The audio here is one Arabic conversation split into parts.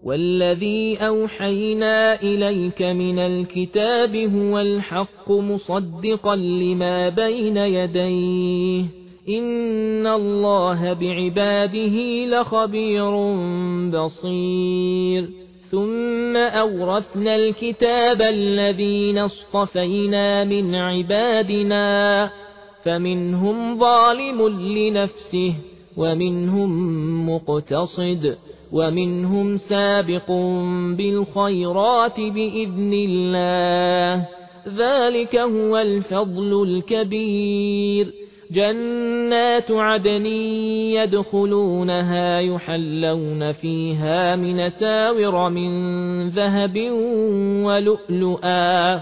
والذي أوحينا إليك من الكتاب هو الحق مصدقا لما بين يديه إن الله بعباده لخبير بصير ثم أورثنا الكتاب الذين اصطفينا من عبادنا فمنهم ظالم لنفسه ومنهم مقتصد ومنهم سابق بالخيرات بإذن الله ذلك هو الفضل الكبير جنات عدن يدخلونها يحلون فيها من ساور من ذهب ولؤلؤا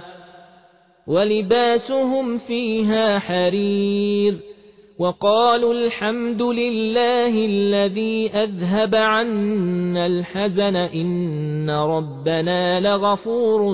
ولباسهم فيها حرير وقالوا الحمد لله الذي أذهب عنا الحزن إن ربنا لغفور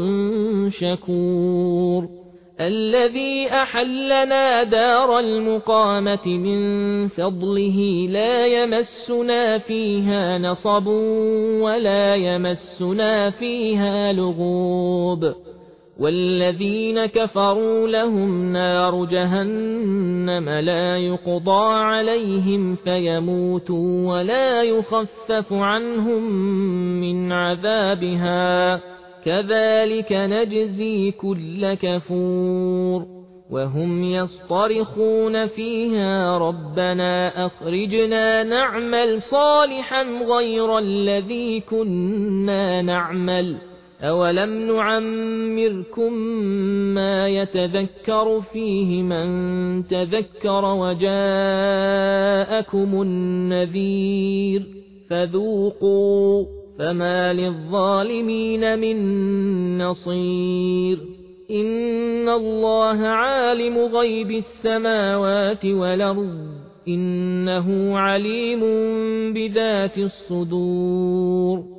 شكور الذي أحلنا دار المقامة من فضله لا يمسنا فيها نصب ولا يمسنا فيها لغوب والذين كفروا لهم نار جهنم لا يقضى عليهم فيموتوا ولا يخفف عنهم من عذابها كذلك نجزي كل كفور وهم يصطرخون فيها ربنا أخرجنا نعمل صالحا غير الذي كنا نعمل أولم نعمركم ما يتذكر فيه من تذكر وجاءكم النذير فذوقوا فما للظالمين من نصير إن الله عالم غيب السماوات والأرض إنه عليم بذات الصدور